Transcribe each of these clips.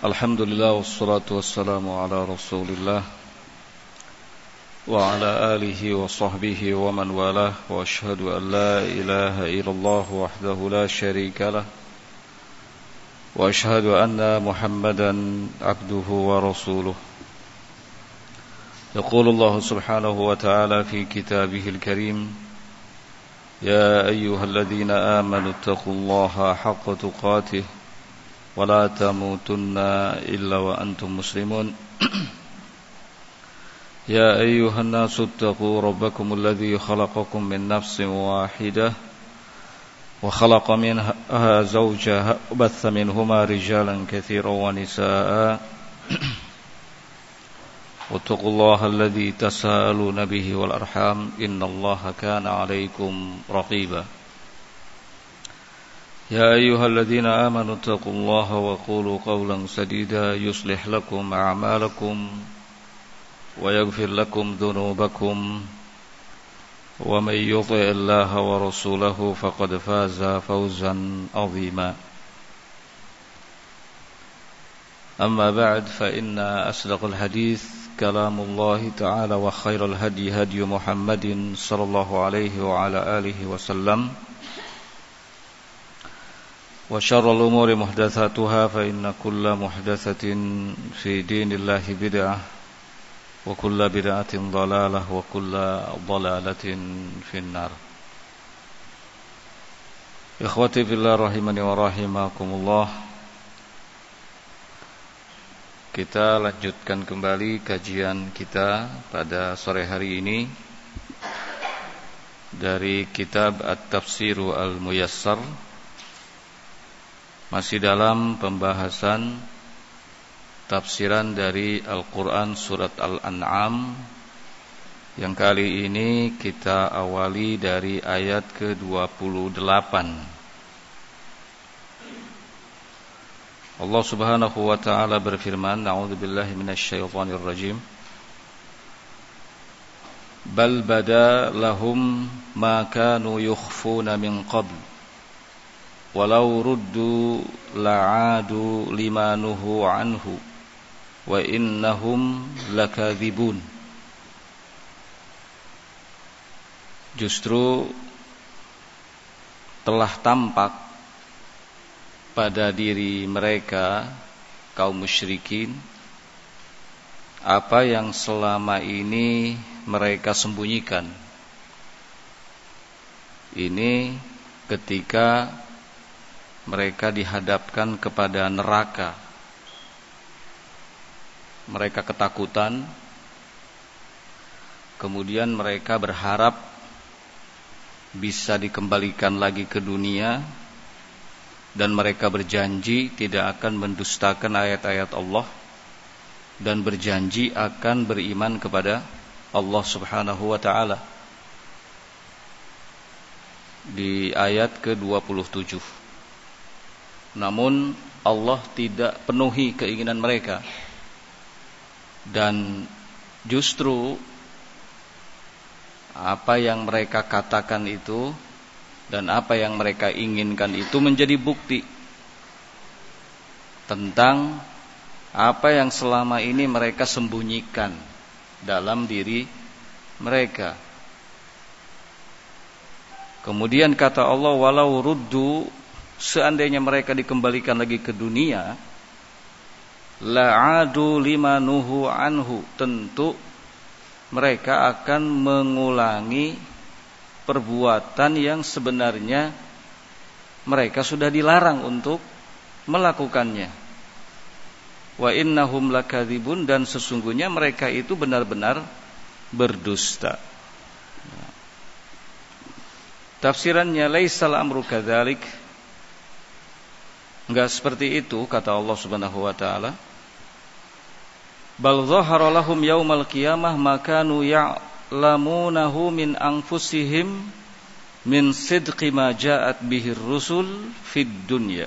Alhamdulillah wassalatu wassalamu ala Rasulillah wa ala alihi wa sahbihi wa man walah wa ashhadu an la ilaha illallah wahdahu la syarika lah wa ashhadu anna Muhammadan abduhu wa rasuluh. Yaqulu Allah subhanahu wa ta'ala fi kitabihil karim ya ayyuhalladzina amanu taqullaha haqqa tuqatih ولا تموتن إلا وأنتم مسلمون يا أيها الناس اتقوا ربكم الذي خلقكم من نفس واحدة وخلق منها زوجها وبث منهما رجالا كثيرا ونساء واتقوا الله الذي تساءلون به والأرحام إن الله كان عليكم رقيبا يا أيها الذين آمنوا اتقوا الله وقولوا قولا سديدا يصلح لكم أعمالكم ويغفر لكم ذنوبكم ومن يطع الله ورسوله فقد فاز فوزا عظيما أما بعد فإن أصدق الحديث كلام الله تعالى وخير الهدي هدي محمد صلى الله عليه وعلى آله وسلم وشر الأمور محدثاتها فإن كل محدثة في دين الله بدعة وكل بدعة ضلالة وكل ضلالة في النار. Ikhwati fillah rahimani wa rahimakumullah. Kita lanjutkan kembali kajian kita pada sore hari ini dari kitab At-Tafsiru Al-Muyassar, masih dalam pembahasan tafsiran dari Al-Quran Surat Al-An'am, yang kali ini kita awali dari ayat ke-28. Allah subhanahu wa ta'ala berfirman, A'udzubillahi minasyaitonir rajim, Bal bada lahum ma kanu yukhfuna min qabl walau ruddu la'adu lima nuhu anhu wa innahum lakadzibun. Justru telah tampak pada diri mereka kaum musyrikin apa yang selama ini mereka sembunyikan. Ini ketika mereka dihadapkan kepada neraka, mereka ketakutan, kemudian mereka berharap bisa dikembalikan lagi ke dunia, dan mereka berjanji tidak akan mendustakan ayat-ayat Allah dan berjanji akan beriman kepada Allah subhanahu wa ta'ala. Di ayat ke-27, namun Allah tidak penuhi keinginan mereka, dan justru apa yang mereka katakan itu dan apa yang mereka inginkan itu menjadi bukti tentang apa yang selama ini mereka sembunyikan dalam diri mereka. Kemudian kata Allah, walau ruddu, seandainya mereka dikembalikan lagi ke dunia, la'adu lima nuhu anhu, tentu mereka akan mengulangi perbuatan yang sebenarnya mereka sudah dilarang untuk melakukannya. Wa innahum lakadzibun, dan sesungguhnya mereka itu benar-benar berdusta. Tafsirannya, laisal amru kadzalik, enggak seperti itu, kata Allah subhanahu wa ta'ala. Bal zahara lahum yaumal qiyamah ma kanu ya'lamunahu min anfusihim min sidqi ma ja'at bihir rusul fid dunya.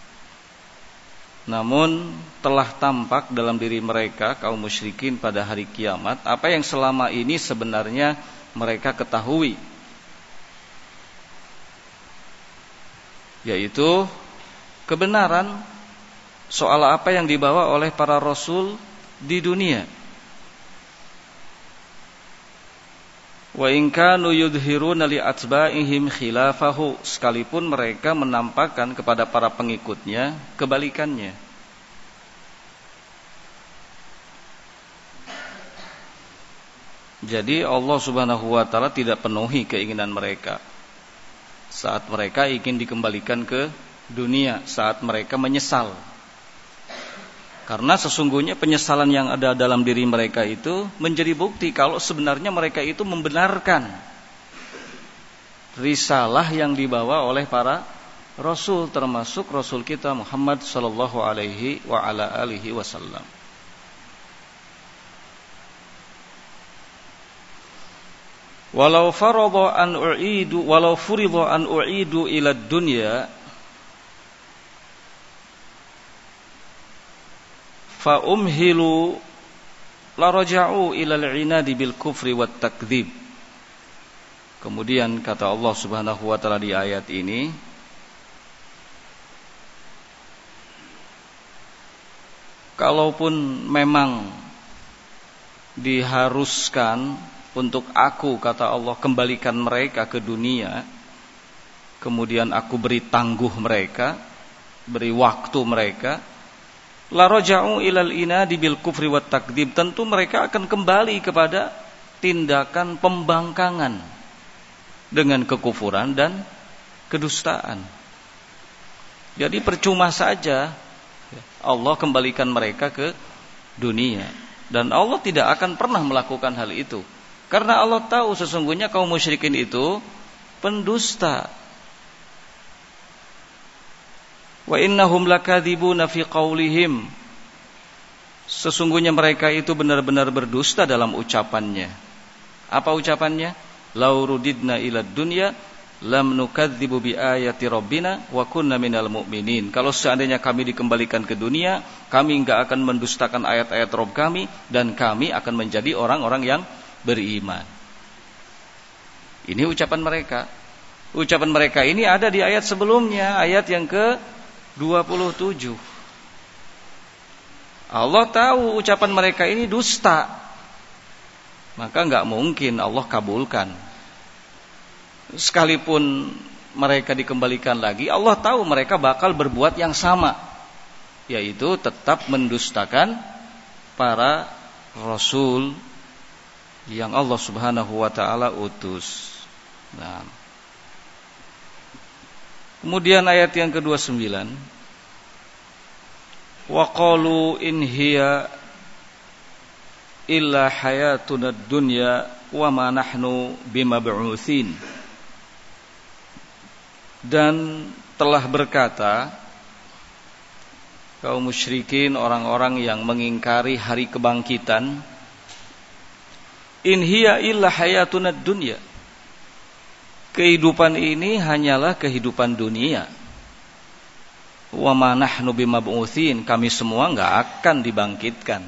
Namun telah tampak dalam diri mereka kaum musyrikin pada hari kiamat apa yang selama ini sebenarnya mereka ketahui, yaitu kebenaran soal apa yang dibawa oleh para rasul di dunia. Wa in kanu yudhiruna li atba'ihim khilafahu, sekalipun mereka menampakkan kepada para pengikutnya kebalikannya. Jadi Allah Subhanahu wa taala tidak penuhi keinginan mereka saat mereka ingin dikembalikan ke dunia, saat mereka menyesal. Karena sesungguhnya penyesalan yang ada dalam diri mereka itu menjadi bukti kalau sebenarnya mereka itu membenarkan risalah yang dibawa oleh para rasul, termasuk rasul kita Muhammad sallallahu alaihi wa ala alihi wasallam. Walau furidu an u'idu ila dunya fa umhilu la raja'u ila al-'inadi bil kufri wat takdzib. Kemudian kata Allah Subhanahu wa taala di ayat ini, kalaupun memang diharuskan untuk aku, kata Allah, kembalikan mereka ke dunia, kemudian aku beri tangguh mereka, beri waktu mereka, la raja'u ilal inadi bil kufri wat takdzib, tentu mereka akan kembali kepada tindakan pembangkangan dengan kekufuran dan kedustaan. Jadi percuma saja Allah kembalikan mereka ke dunia, dan Allah tidak akan pernah melakukan hal itu. Karena Allah tahu sesungguhnya kaum musyrikin itu pendusta. Wa innahum lakadzibuna fi qaulihim. Sesungguhnya mereka itu benar-benar berdusta dalam ucapannya. Apa ucapannya? Lau rudidna ilad dunya lam nukadzibu bi ayati rabbina wa kunna minal mu'minin. Kalau seandainya kami dikembalikan ke dunia, kami enggak akan mendustakan ayat-ayat Rabb kami, dan kami akan menjadi orang-orang yang beriman. Ini ucapan mereka. Ucapan mereka ini ada di ayat sebelumnya, ayat yang ke-27. Allah tahu ucapan mereka ini dusta, maka enggak mungkin Allah kabulkan. Sekalipun mereka dikembalikan lagi, Allah tahu mereka bakal berbuat yang sama, yaitu tetap mendustakan para rasul yang Allah Subhanahu wa taala utus. Nah. Kemudian ayat yang ke-29, wa qalu in hiya illa hayatuna dunya wa ma nahnu bimab'utsin. Dan telah berkata kaum musyrikin, orang-orang yang mengingkari hari kebangkitan, in hiya illa hayatuna dunya, kehidupan ini hanyalah kehidupan dunia. Wa ma nahnu bimab'utsin, kami semua enggak akan dibangkitkan.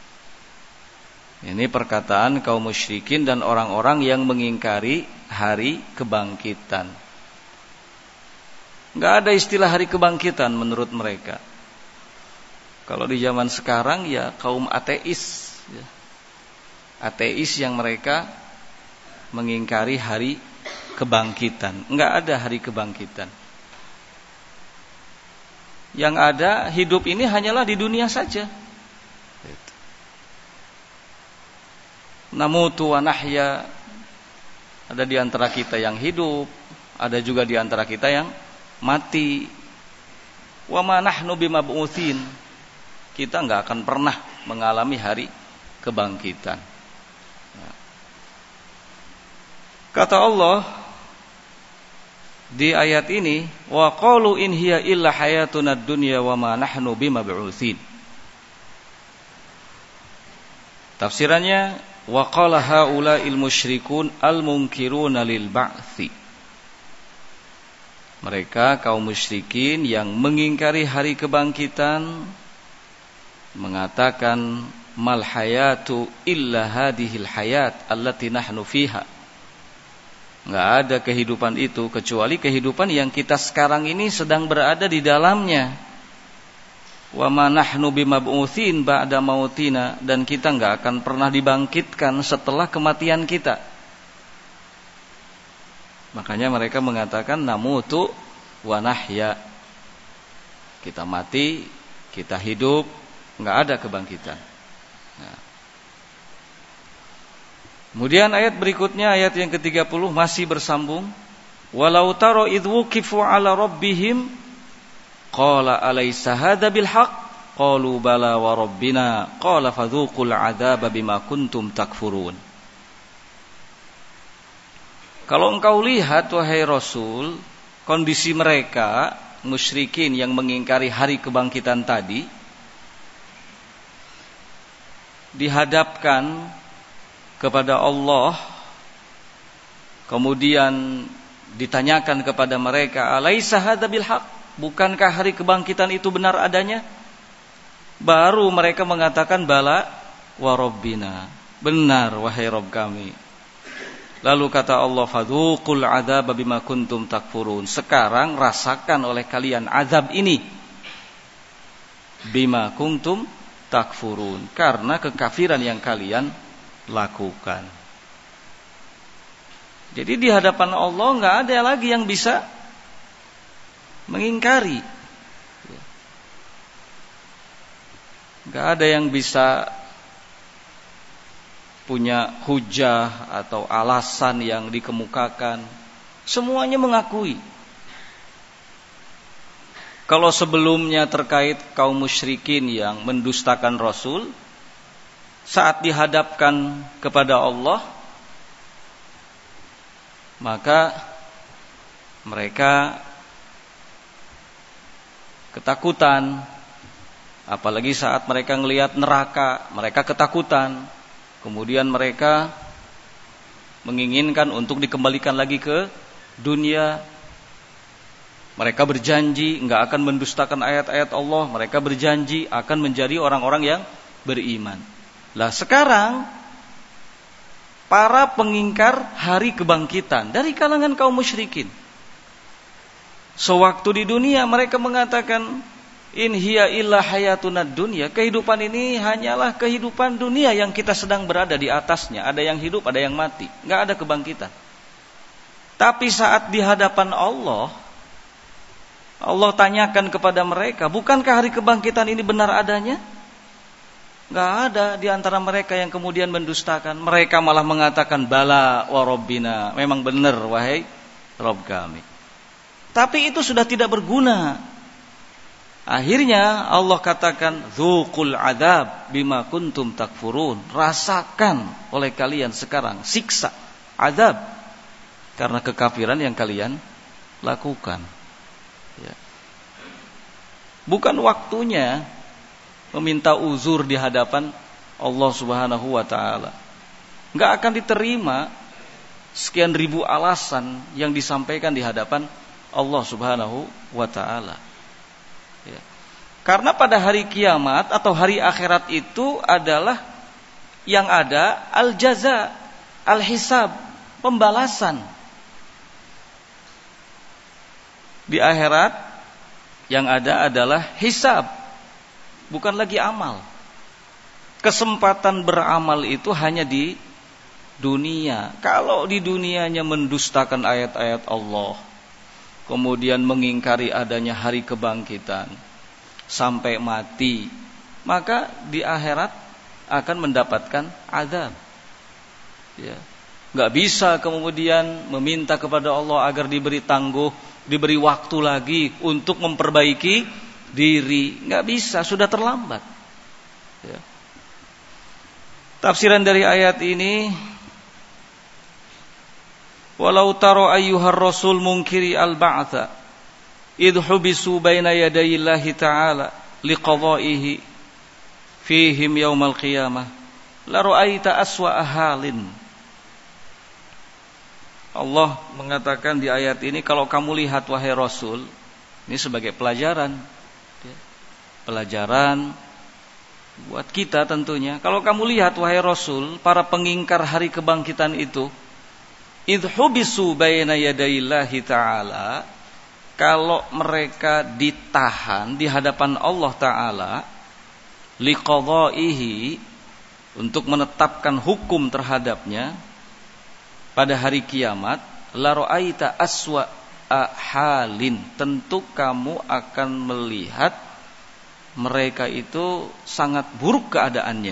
Ini perkataan kaum musyrikin dan orang-orang yang mengingkari hari kebangkitan. Enggak ada istilah hari kebangkitan menurut mereka. Kalau di zaman sekarang ya kaum ateis, ya. Ateis yang mereka mengingkari hari kebangkitan. Enggak ada hari kebangkitan. Yang ada hidup ini hanyalah di dunia saja. Namutu wa nahya, ada di antara kita yang hidup, ada juga di antara kita yang mati. Wa ma nahnu bimab'utsin, kita enggak akan pernah mengalami hari kebangkitan. Kata Allah di ayat ini, wa qalu in hiya illa hayatuna dunya wa ma nahnu bimab'utsin. Tafsirannya, wa qala haula'il musyrikun al-munkiruna lil ba'tsi. Mereka kaum musyrikin yang mengingkari hari kebangkitan mengatakan, mal hayatu illa hadhil hayat allati nahnu fiha. Enggak ada kehidupan itu kecuali kehidupan yang kita sekarang ini sedang berada di dalamnya. Wa ma nahnu bimab'utsin ba'da mautina, dan kita enggak akan pernah dibangkitkan setelah kematian kita. Makanya mereka mengatakan namutu wa nahya. Kita mati, kita hidup, enggak ada kebangkitan. Nah. Kemudian ayat berikutnya, ayat yang ke-30 masih bersambung. Walau taro idh wuqifu ala rabbihim qala alaysa hadza bil haqq qalu bala wa rabbina qala fadhuqul adzaba bima kuntum takfurun. Kalau engkau lihat wahai Rasul, kondisi mereka musyrikin yang mengingkari hari kebangkitan tadi, dihadapkan kepada Allah, kemudian ditanyakan kepada mereka, alaysa hadza bil haqq, bukankah hari kebangkitan itu benar adanya? Baru mereka mengatakan bala wa rabbina, benar wahai Rabb kami. Lalu kata Allah, fadhuqul adzaba bima kuntum takfurun, sekarang rasakan oleh kalian azab ini, bima kuntum takfurun, karena kekafiran yang kalian lakukan. Jadi di hadapan Allah enggak ada lagi yang bisa mengingkari. Enggak ada yang bisa punya hujah atau alasan yang dikemukakan. Semuanya mengakui. Kalau sebelumnya terkait kaum musyrikin yang mendustakan Rasul, saat dihadapkan kepada Allah, maka mereka ketakutan. Apalagi saat mereka melihat neraka, mereka ketakutan. Kemudian mereka menginginkan untuk dikembalikan lagi ke dunia. Mereka berjanji enggak akan mendustakan ayat-ayat Allah. Mereka berjanji akan menjadi orang-orang yang beriman. Lah sekarang para pengingkar hari kebangkitan dari kalangan kaum musyrikin, sewaktu di dunia mereka mengatakan, in hiya illa hayatuna dunya, kehidupan ini hanyalah kehidupan dunia yang kita sedang berada di atasnya. Ada yang hidup, ada yang mati, enggak ada kebangkitan. Tapi saat di hadapan Allah, Allah tanyakan kepada mereka, bukankah hari kebangkitan ini benar adanya? Enggak ada di antara mereka yang kemudian mendustakan. Mereka malah mengatakan bala wa rabbina, memang benar wahai Rabb kami. Tapi itu sudah tidak berguna. Akhirnya Allah katakan, dzuqul adzab bima kuntum takfurun, rasakan oleh kalian sekarang siksa azab karena kekafiran yang kalian lakukan. Ya. Bukan waktunya meminta uzur di hadapan Allah Subhanahu wa taala. Enggak akan diterima sekian ribu alasan yang disampaikan di hadapan Allah Subhanahu wa taala. Ya. Karena pada hari kiamat atau hari akhirat itu adalah yang ada al-jaza, al-hisab, pembalasan. Di akhirat yang ada adalah hisab, bukan lagi amal. Kesempatan beramal itu hanya di dunia. Kalau di dunianya mendustakan ayat-ayat Allah, kemudian mengingkari adanya hari kebangkitan sampai mati, maka di akhirat akan mendapatkan azab. Ya. Gak bisa kemudian meminta kepada Allah agar diberi tangguh, diberi waktu lagi untuk memperbaiki diri. Gak bisa, sudah terlambat. Ya. Tafsiran dari ayat ini, walau taro ayyuhar rasul munkiri al-ba'tha idh hubisu baina yadayillahi ta'ala liqadaihi fihim yaumal qiyamah la ra'aita aswa'a halin. Allah mengatakan di ayat ini, kalau kamu lihat wahai Rasul, ini sebagai pelajaran, pelajaran buat kita tentunya. Kalau kamu lihat wahai Rasul, para pengingkar hari kebangkitan itu, idh hubisu baina yadayillahi ta'ala, kalau mereka ditahan di hadapan Allah Ta'ala liqadaihi, untuk menetapkan hukum terhadapnya pada hari kiamat, la ra'aita aswa halin, tentu kamu akan melihat mereka itu sangat buruk keadaannya.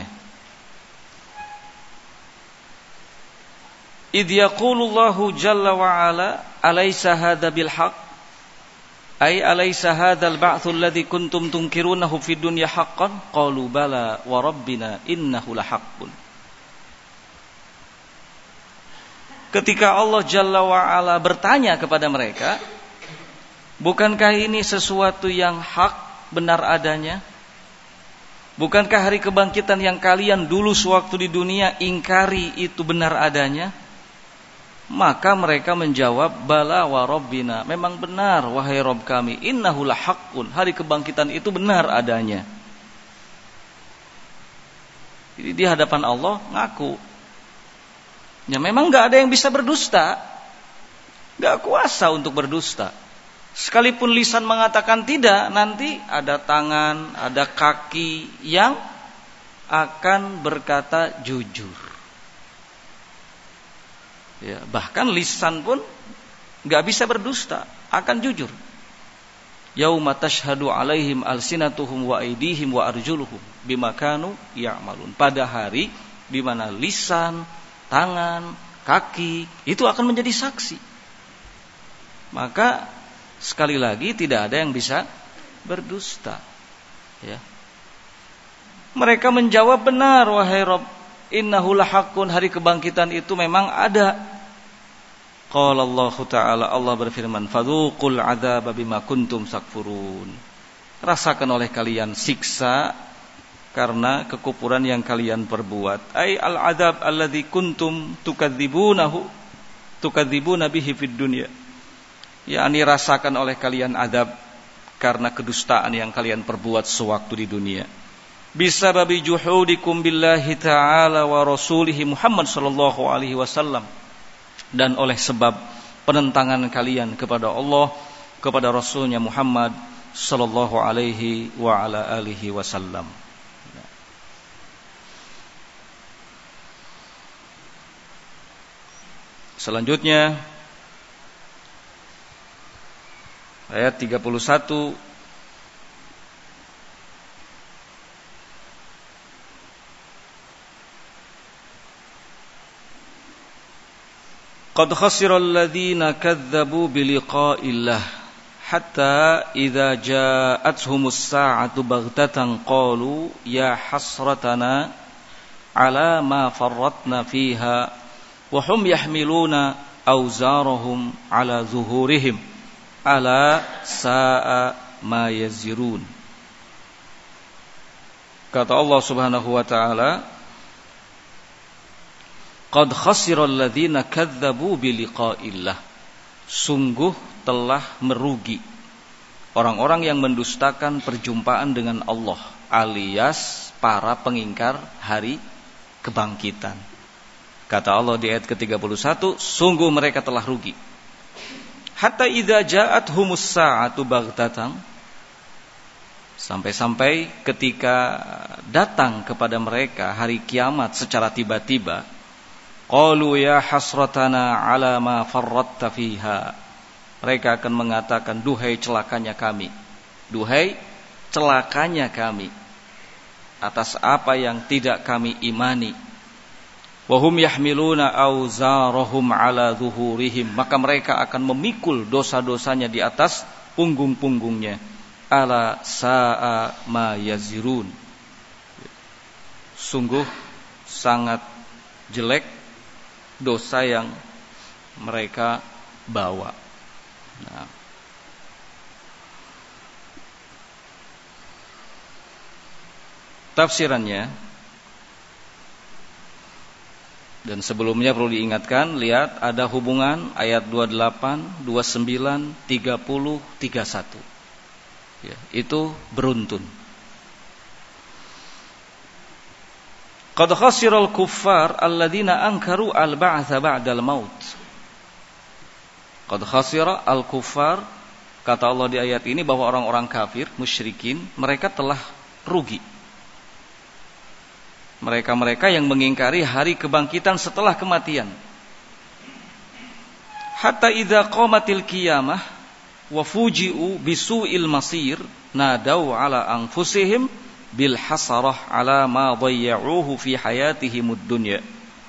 Idh yaqulullahu jalla wa ala alaysa hadha bil haqq, ay alaysa hadzal ba'tsu alladzi kuntum tunkirunahu fid dunya haqqan, qalu bala wa rabbina innahu lahaqqun. Ketika Allah Jalla wa Ala bertanya kepada mereka, bukankah ini sesuatu yang hak, benar adanya? Bukankah hari kebangkitan yang kalian dulu sewaktu di dunia ingkari itu benar adanya? Maka mereka menjawab, bala wa rabbina, memang benar wahai Rabb kami, innahu lahaqqun, hari kebangkitan itu benar adanya. Jadi di hadapan Allah ngaku, ya memang gak ada yang bisa berdusta, gak kuasa untuk berdusta. Sekalipun lisan mengatakan tidak, nanti ada tangan, ada kaki yang akan berkata jujur. Ya, bahkan lisan pun gak bisa berdusta, akan jujur. Yauma tashhadu alaihim alsinatuhum wa aydihim wa arjuluhum bima kanu ya'malun. Pada hari di mana lisan, tangan, kaki itu akan menjadi saksi. Maka sekali lagi tidak ada yang bisa berdusta. Ya. Mereka menjawab, benar wahai Rabb, innahu lahaqqun, hari kebangkitan itu memang ada. Qala Allah Ta'ala, Allah berfirman, fadzuqul adzaba bima kuntum takfurun. Rasakan oleh kalian siksa karena kekufuran yang kalian perbuat. Ai al-adzab alladzi kuntum tukadzibuna bihi fid dunya. yakni rasakan oleh kalian adab karena kedustaan yang kalian perbuat sewaktu di dunia. Bisababi juhudikum billahi ta'ala wa rasulihi Muhammad sallallahu alaihi wasallam, dan oleh sebab penentangan kalian kepada Allah, kepada Rasulnya Muhammad sallallahu alaihi wa ala alihi wasallam. Selanjutnya ayat 31. Qad khasira alladhina kadzdzabu biliqa'illah hatta idza ja'atuhumus sa'atu baghtatan qalu ya hasratana ala ma farratna fiha wa hum yahmiluna awzarahum ala zuhurihim ala sa'a ma yazirun. Kata Allah Subhanahu wa taala, qad khasiral ladzina kadzdzabu biliqa'illah, sungguh telah merugi orang-orang yang mendustakan perjumpaan dengan Allah, alias para pengingkar hari kebangkitan. Kata Allah di ayat ke-31, sungguh mereka telah rugi. Hatta idza ja'athumus sa'atu baghtatan, sampai-sampai ketika datang kepada mereka hari kiamat secara tiba-tiba, qalu ya hasratana ala ma farratta fiha, mereka akan mengatakan, duhai celakanya kami, duhai celakanya kami atas apa yang tidak kami imani. Wahum yahmiluna awzarahum ala zuhurihim, maka mereka akan memikul dosa-dosanya di atas punggung-punggungnya. Ala sa'a ma yazirun, sungguh sangat jelek dosa yang mereka bawa. Nah, tafsirannya, dan sebelumnya perlu diingatkan, lihat ada hubungan ayat 28, 29, 30, 31. Ya, itu beruntun. Qad khasiral kuffar alladzina ankaru al-ba'tsa ba'dal maut. Qad khasira al-kuffar, Kata Allah di ayat ini bahwa orang-orang kafir, musyrikin, mereka telah rugi. Mereka-mereka yang mengingkari hari kebangkitan setelah kematian. Hatta idza qamatil qiyamah wa fuji'u bisu'il masir nadau ala anfusihim bil hasarah ala ma dhayya'uhu fi hayatihimud dunya.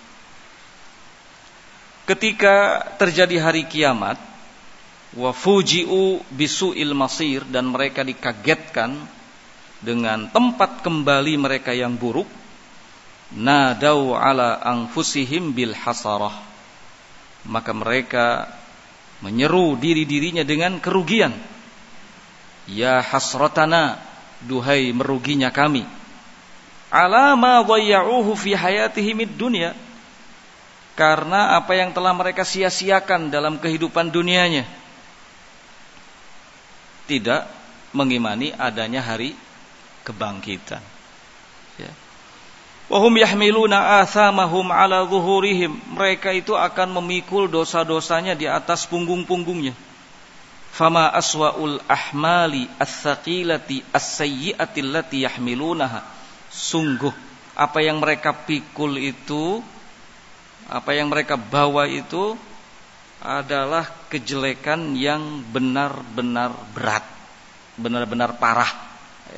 Ketika terjadi hari kiamat, wa fuji'u bisu'il masir, dan mereka dikagetkan dengan tempat kembali mereka yang buruk, nadau ala anfusihim bil hasarah, maka mereka menyeru diri-dirinya dengan kerugian. Ya hasratana, duhai meruginya kami, ala ma dhayya'uhu fi hayatihimid dunya, karena apa yang telah mereka sia-siakan dalam kehidupan dunianya, tidak mengimani adanya hari kebangkitan. Ya. Wahum yahmiluna athamahum ala zuhurihim, mereka itu akan memikul dosa-dosanya di atas punggung-punggungnya. Fama aswa'ul ahmali as-saqilati as-sayyi'ati allati yahmilunaha, sungguh apa yang mereka pikul itu, apa yang mereka bawa itu adalah kejelekan yang benar-benar berat, benar-benar parah.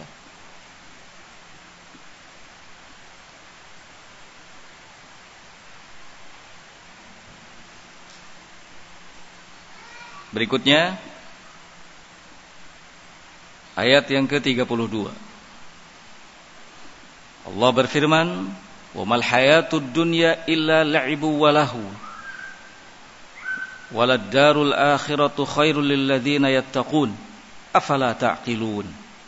Berikutnya ayat yang ke-32. Allah berfirman, "Wa mal hayatud dunya illa la'ibu wa lahu. Walad darul akhiratu khairul lil ladzina yattaqun. Afala ta'qilun."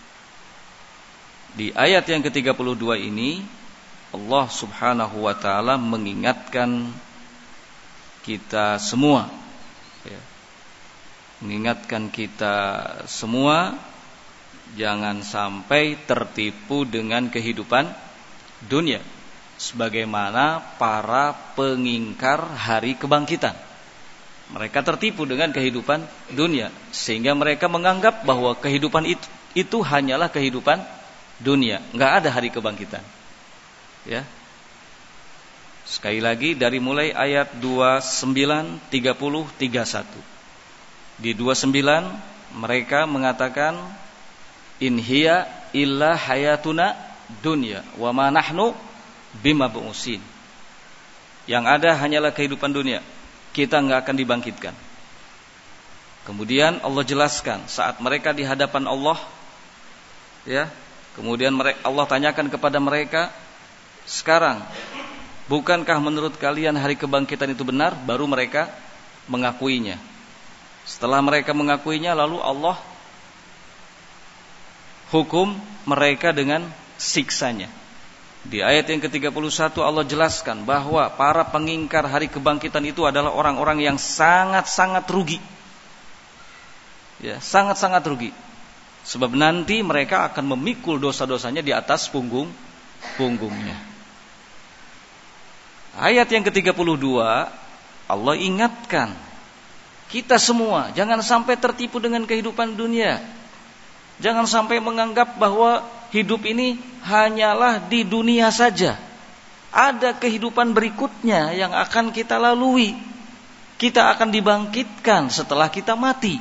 Di ayat yang ke-32 ini Allah Subhanahu wa taala mengingatkan kita semua, ya. Mengingatkan kita semua jangan sampai tertipu dengan kehidupan dunia sebagaimana para pengingkar hari kebangkitan. Mereka tertipu dengan kehidupan dunia sehingga mereka menganggap bahwa kehidupan itu hanyalah kehidupan dunia, enggak ada hari kebangkitan. Ya. Sekali lagi dari mulai ayat 29, 30, 31. Di 29 mereka mengatakan, in hiya illa hayatuna dunya wa ma nahnu bimab'usin. Yang ada hanyalah kehidupan dunia, kita enggak akan dibangkitkan. Kemudian Allah jelaskan saat mereka di hadapan Allah, ya. Kemudian Allah tanyakan kepada mereka, sekarang bukankah menurut kalian hari kebangkitan itu benar? Baru mereka mengakuinya. Setelah mereka mengakuinya, lalu Allah hukum mereka dengan siksanya. Di ayat yang ke-31 Allah jelaskan bahwa para pengingkar hari kebangkitan itu adalah orang-orang yang sangat-sangat rugi. Ya, sangat-sangat rugi. Sebab nanti mereka akan memikul dosa-dosanya di atas punggungnya. Ayat yang ke-32 Allah ingatkan kita semua jangan sampai tertipu dengan kehidupan dunia. Jangan sampai menganggap bahwa hidup ini hanyalah di dunia saja. Ada kehidupan berikutnya yang akan kita lalui. Kita akan dibangkitkan setelah kita mati.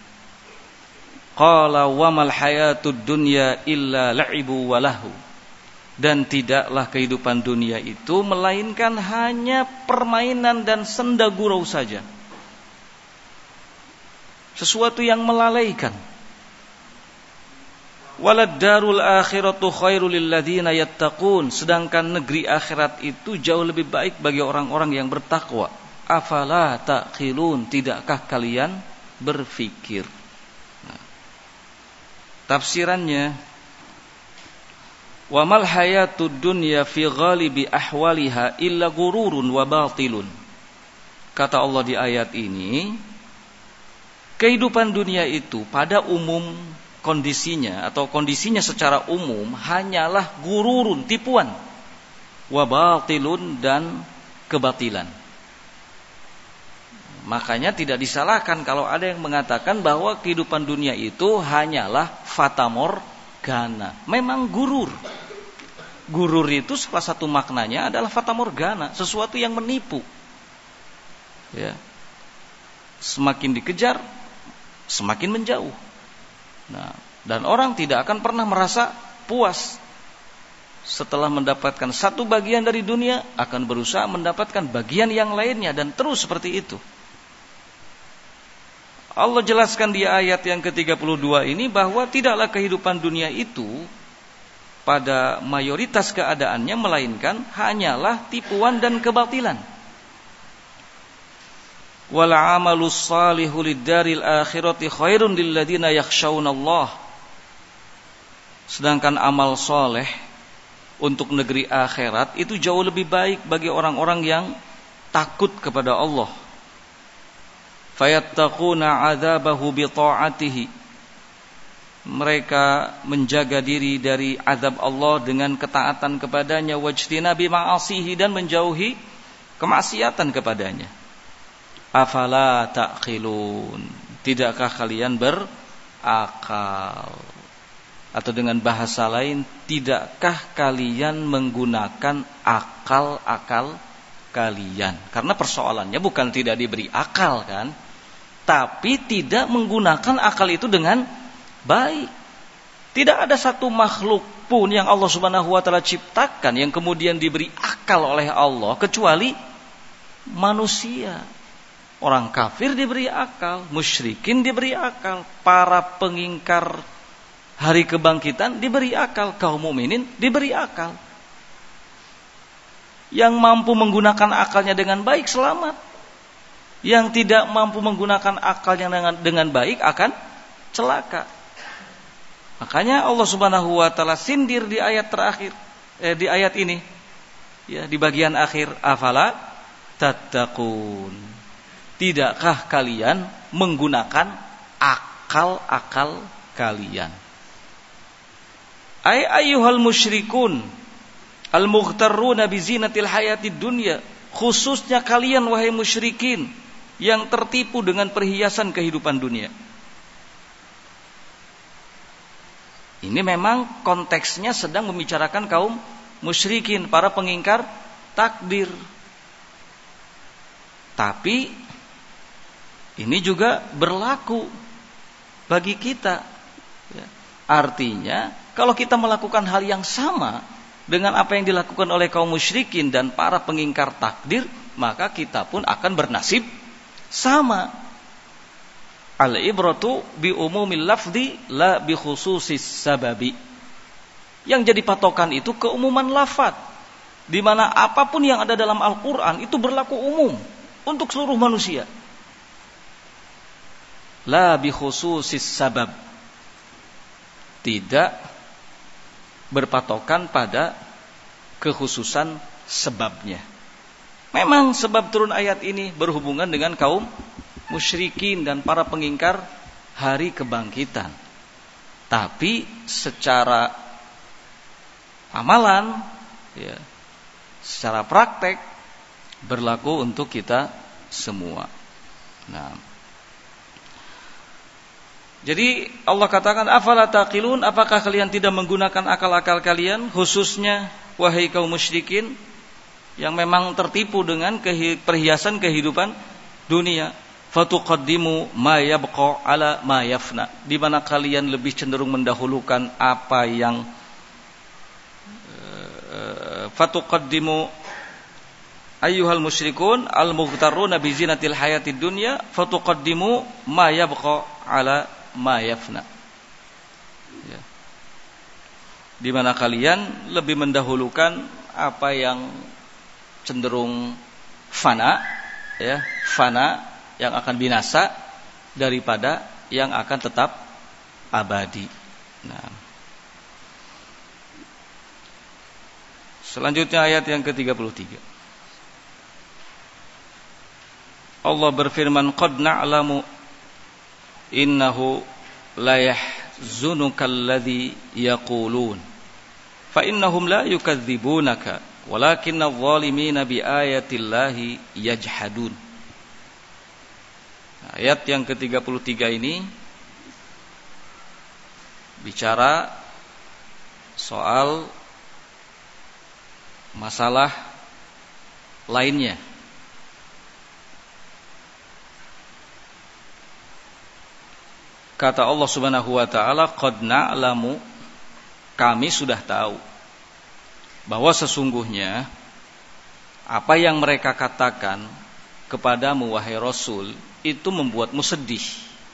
Qala wa mal hayatud dunya illa la'ibu wa lahu. Dan tidaklah kehidupan dunia itu melainkan hanya permainan dan senda gurau saja. Sesuatu yang melalaikan. Walad darul akhiratu khairul lil ladzina yattaqun, sedangkan negeri akhirat itu jauh lebih baik bagi orang-orang yang bertakwa. Afala taqilun, tidakkah kalian berfikir? Nah, tafsirannya, wa mal hayatud dunya fi ghalibi ahwaliha illa gururun wa batilun. Kata Allah di ayat ini, kehidupan dunia itu pada umum kondisinya atau kondisinya secara umum hanyalah gururun, tipuan, wa batilun, dan kebatilan. Makanya tidak disalahkan kalau ada yang mengatakan bahwa kehidupan dunia itu hanyalah fata morgana. Memang gurur. Gurur itu salah satu maknanya adalah fata morgana, sesuatu yang menipu. Ya. Semakin dikejar, semakin menjauh. Nah, dan orang tidak akan pernah merasa puas. Setelah mendapatkan satu bagian dari dunia, akan berusaha mendapatkan bagian yang lainnya, dan terus seperti itu. Allah jelaskan di ayat yang ke-32 ini bahwa tidaklah kehidupan dunia itu pada mayoritas keadaannya melainkan hanyalah tipuan dan kebatilan. Wal 'amalus shalihu lid-daril akhirati khairun lil ladzina yakhshawunallah. Sedangkan amal soleh untuk negeri akhirat itu jauh lebih baik bagi orang-orang yang takut kepada Allah. Fayattaquna 'adzabahu bi ta'atihi. Mereka menjaga diri dari azab Allah dengan ketaatan kepadanya, wajtinabi ma'asihi, dan menjauhi kemaksiatan kepadanya. Afala ta'qilun, tidakkah kalian berakal? Atau dengan bahasa lain, tidakkah kalian menggunakan akal-akal kalian? Karena persoalannya bukan tidak diberi akal kan, tapi tidak menggunakan akal itu dengan baik. Tidak ada satu makhluk pun yang Allah Subhanahu wa taala ciptakan yang kemudian diberi akal oleh Allah kecuali manusia. Orang kafir diberi akal, musyrikin diberi akal, para pengingkar hari kebangkitan diberi akal, kaum mukminin diberi akal. Yang mampu menggunakan akalnya dengan baik selamat. Yang tidak mampu menggunakan akalnya dengan baik akan celaka. Makanya Allah Subhanahu wa taala sindir di ayat terakhir, di ayat ini, ya, di bagian akhir, afala tattaqun. Tidakkah kalian menggunakan akal-akal kalian? Ay ayyuhal musyrikun al-mughtarruna bi zinatil hayatid dunya, khususnya kalian wahai musyrikin yang tertipu dengan perhiasan kehidupan dunia. Ini memang konteksnya sedang membicarakan kaum musyrikin, para pengingkar takdir. Tapi ini juga berlaku bagi kita. Artinya, kalau kita melakukan hal yang sama dengan apa yang dilakukan oleh kaum musyrikin dan para pengingkar takdir, maka kita pun akan bernasib sama. Al-ibratu bi umumil lafzi la bi khususis sababi. Yang jadi patokan itu keumuman lafaz, di mana apapun yang ada dalam Al-Qur'an itu berlaku umum untuk seluruh manusia. La bi khususis sabab. Tidak berpatokan pada kekhususan sebabnya. Memang sebab turun ayat ini berhubungan dengan kaum musyrikin dan para pengingkar hari kebangkitan. Tapi secara amalan, ya, secara praktek berlaku untuk kita semua. Nah, jadi Allah katakan, afala taqilun, apakah kalian tidak menggunakan akal-akal kalian, khususnya wahai kaum musyrikin yang memang tertipu dengan perhiasan kehidupan dunia. Fatuqaddimu ma yabqa ala ma yafna, di mana kalian lebih cenderung mendahulukan apa yang fatuqaddimu ayyuhal musyrikun al-mughtarruna bi zinatil hayatid dunya fatuqaddimu ma yabqa ala ma yafna, ya. Di mana kalian lebih mendahulukan apa yang cenderung fana, ya, fana yang akan binasa daripada yang akan tetap abadi. Nah, selanjutnya ayat yang ke-33. Allah berfirman, qad na'lamu innahu la yahzunuka alladhi yaqulun fa innahum la yukadzibunaka walakinna adh-dhalimina bi ayatillahi yajhadun. Ayat yang ke-33 ini bicara soal masalah lainnya. Kata Allah Subhanahu wa taala, qad na'lamu, kami sudah tahu bahwa sesungguhnya apa yang mereka katakan kepadamu wahai Rasul itu membuatmu sedih.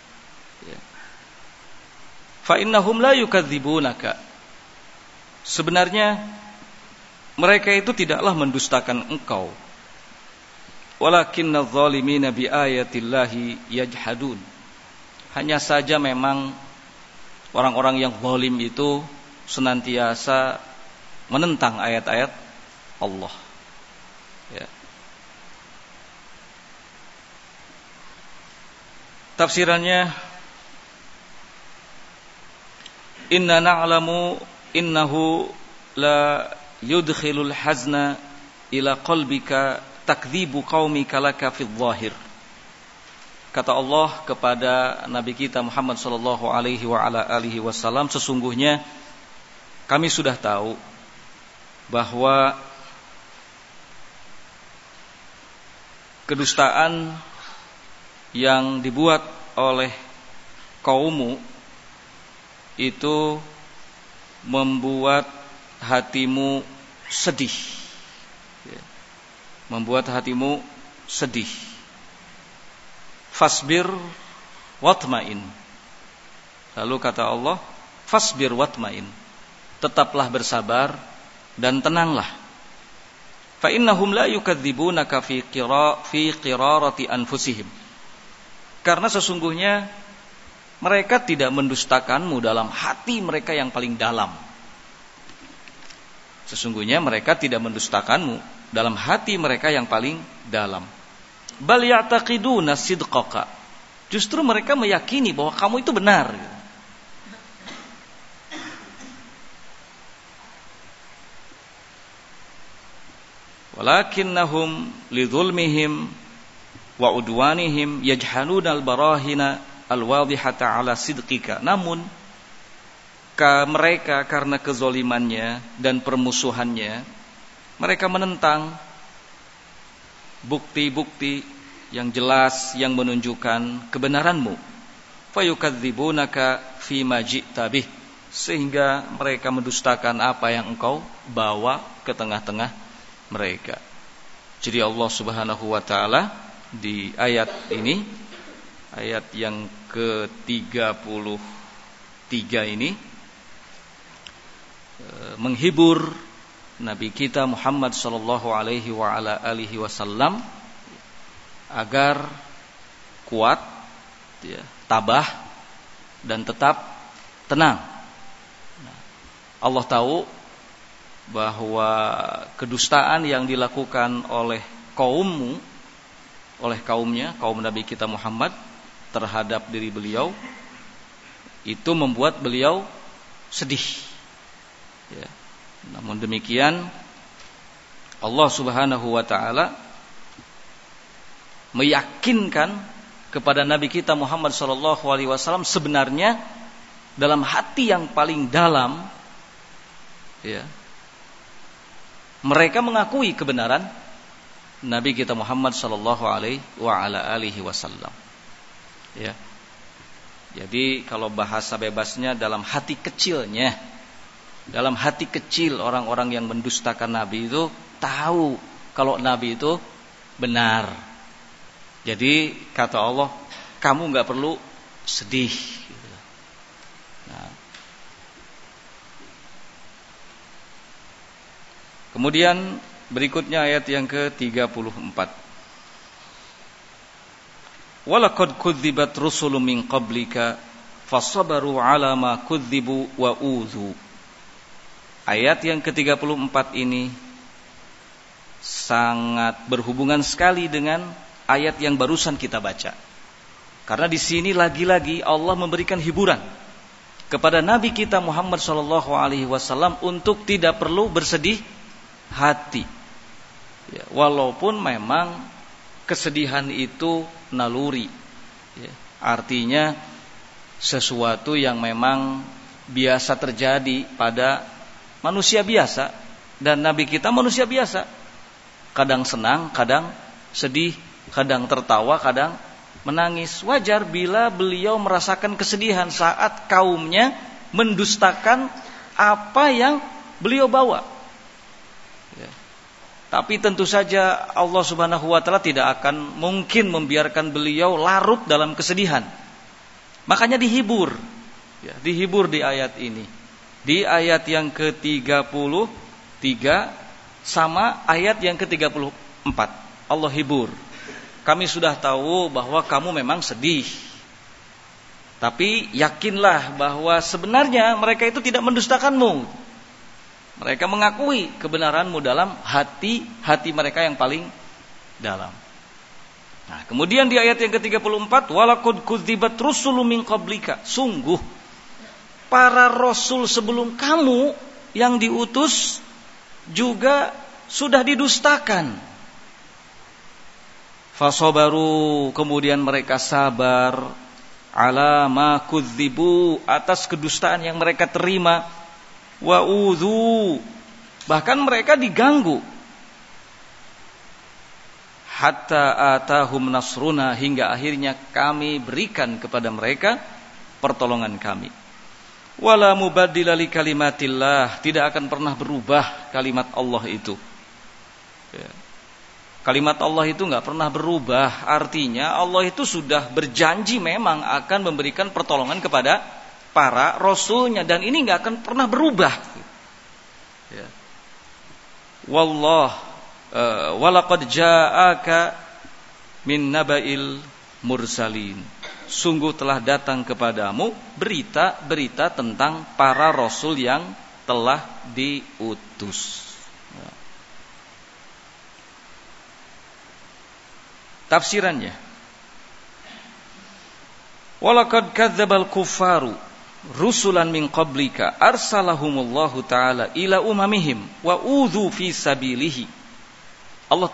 Fa innahum la yukadzibunaka. Sebenarnya mereka itu tidaklah mendustakan engkau. Walakinnadz zalimina biayatillahi yajhadun. Hanya saja memang orang-orang yang zalim itu senantiasa menentang ayat-ayat Allah. Ya. Tafsirannya, inna na'lamu innahu la yudkhilul hazna ila qalbika takdzibu qaumika laka fil zahir. Kata Allah kepada Nabi kita Muhammad sallallahu alaihi wa ala alihi wasallam, sesungguhnya kami sudah tahu bahwa kedustaan yang dibuat oleh kaummu itu membuat hatimu sedih. Membuat hatimu sedih. Fasbir watmain. Lalu kata Allah, fasbir watmain. Tetaplah bersabar dan tenanglah. Fa innahum la yukadzibunaka fi qirarati anfusihim. Karena sesungguhnya mereka tidak mendustakanmu dalam hati mereka yang paling dalam. Sesungguhnya mereka tidak mendustakanmu dalam hati mereka yang paling dalam. Bal ya'taqiduna sidqaka. Justru mereka meyakini bahwa kamu itu benar. Walakinnahum lidzulmihim wa udwanihim yajhaluna al-barahina al-wadihata ala sidqika. Namun mereka karena kezolimannya dan permusuhannya, mereka menentang bukti-bukti yang jelas yang menunjukkan kebenaranmu. Fayukadzibunaka fima ji'ta bih, sehingga mereka mendustakan apa yang engkau bawa ke tengah-tengah mereka. Jadi Allah Subhanahu wa taala di ayat ini, ayat yang ke-33 ini, menghibur Nabi kita Muhammad sallallahu alaihi wa ala alihi wasallam agar kuat, tabah dan tetap tenang. Allah tahu bahwa kedustaan yang dilakukan oleh kaumnya, kaum Nabi kita Muhammad terhadap diri beliau itu membuat beliau sedih. Ya. Namun demikian Allah Subhanahu wa taala meyakinkan kepada Nabi kita Muhammad sallallahu alaihi wasallam sebenarnya dalam hati yang paling dalam, ya, mereka mengakui kebenaran Nabi kita Muhammad sallallahu alaihi wa ala alihi wasallam. Ya. Jadi kalau bahasa bebasnya dalam hati kecilnya, dalam hati kecil orang-orang yang mendustakan Nabi itu tahu kalau Nabi itu benar. Jadi kata Allah, kamu gak perlu sedih. Nah. Kemudian berikutnya ayat yang ke-34. Walaqad kudzibat rusulun min qablika fasabaru ala ma kudzibu wa udzu. Ayat yang ke-34 ini sangat berhubungan sekali dengan ayat yang barusan kita baca. Karena di sini lagi-lagi Allah memberikan hiburan kepada Nabi kita Muhammad SAW untuk tidak perlu bersedih hati. Ya, walaupun memang kesedihan itu naluri, Ya, artinya sesuatu yang memang biasa terjadi pada manusia biasa, dan Nabi kita manusia biasa. Kadang senang, kadang sedih, kadang tertawa, kadang menangis. Wajar bila beliau merasakan kesedihan saat kaumnya mendustakan apa yang beliau bawa. Ya. Tapi tentu saja Allah Subhanahu wa taala tidak akan mungkin membiarkan beliau larut dalam kesedihan. Makanya dihibur. Ya, dihibur di ayat ini. Di ayat yang ke-33 sama ayat yang ke-34. Allah hibur. Kami sudah tahu bahwa kamu memang sedih. Tapi yakinlah bahwa sebenarnya mereka itu tidak mendustakanmu. Mereka mengakui kebenaranmu dalam hati mereka yang paling dalam. Nah, kemudian di ayat yang ke-34, walaqad kudzibat rusulun min qablika. Sungguh para rasul sebelum kamu yang diutus juga sudah didustakan. Fasabaru, kemudian mereka sabar, ala ma kudzibu, atas kedustaan yang mereka terima, wa udzu, bahkan mereka diganggu, hatta atahum nasruna, hingga akhirnya kami berikan kepada mereka pertolongan kami. Wala mubaddila li kalimatillah, tidak akan pernah berubah kalimat Allah itu. Ya. Kalimat Allah itu enggak pernah berubah. Artinya Allah itu sudah berjanji memang akan memberikan pertolongan kepada para rasulnya, dan ini enggak akan pernah berubah. Ya. Walaqad ja'aka min naba'il mursalin. Sungguh telah datang kepadamu berita-berita tentang para rasul yang telah diutus. Ya. Tafsirannya, walaqad kadzdzabal kuffaru rusulan min qablika arsalahumullahu ta'ala ila umamihim wa udzu fi sabilihi. Allah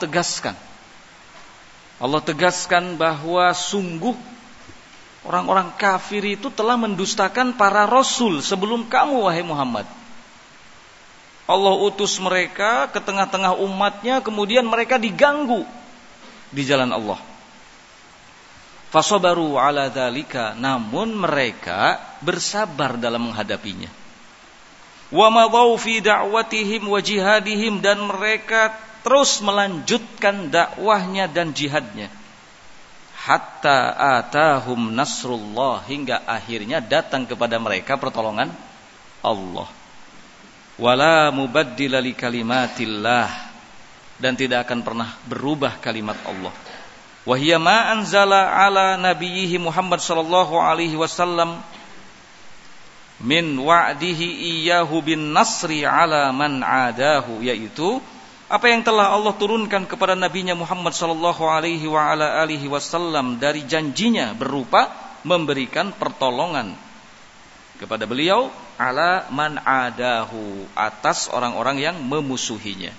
tegaskan bahwa sungguh orang-orang kafir itu telah mendustakan para rasul sebelum kamu, wahai Muhammad. Allah utus mereka ke tengah-tengah umatnya, kemudian mereka diganggu di jalan Allah. Fasabaru ala dzalika, namun mereka bersabar dalam menghadapinya. Wa madau fi da'watihim wa jihadihim, dan mereka terus melanjutkan dakwahnya dan jihadnya. Hatta atahum nasrullah, hingga akhirnya datang kepada mereka pertolongan Allah. Wala mubaddila li kalimatillah, dan tidak akan pernah berubah kalimat Allah. Wa hiya ma anzala ala nabiyhi Muhammad sallallahu alaihi wasallam min wa'dihi iyyahu bin nasri ala man adahu, yaitu apa yang telah Allah turunkan kepada nabinya Muhammad sallallahu alaihi wa ala alihi wasallam dari janjinya berupa memberikan pertolongan kepada beliau ala man adahu, atas orang-orang yang memusuhinya.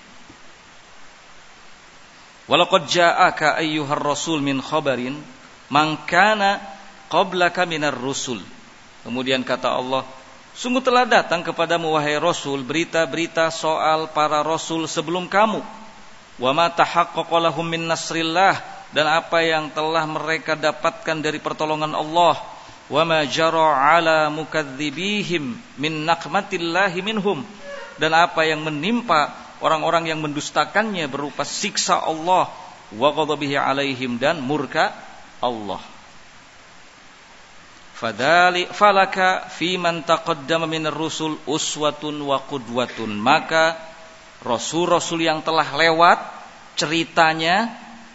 Walaqad ja'aka ayyuhar rasul min khabarin man kana qablaka minar rusul. Kemudian kata Allah, sungguh telah datang kepadamu wahai Rasul berita-berita soal para Rasul sebelum kamu. Wa ma tahaqqaqa lahum min nasrillah, dan apa yang telah mereka dapatkan dari pertolongan Allah. Wa ma jara ala mukadzibihim min naqmatillahi minhum, dan apa yang menimpa orang-orang yang mendustakannya berupa siksa Allah. Wa ghadabihi alaihim, dan murka Allah. Falaka fi man taqaddama minar rusul uswatun wa qudwatun, maka rasul-rasul yang telah lewat ceritanya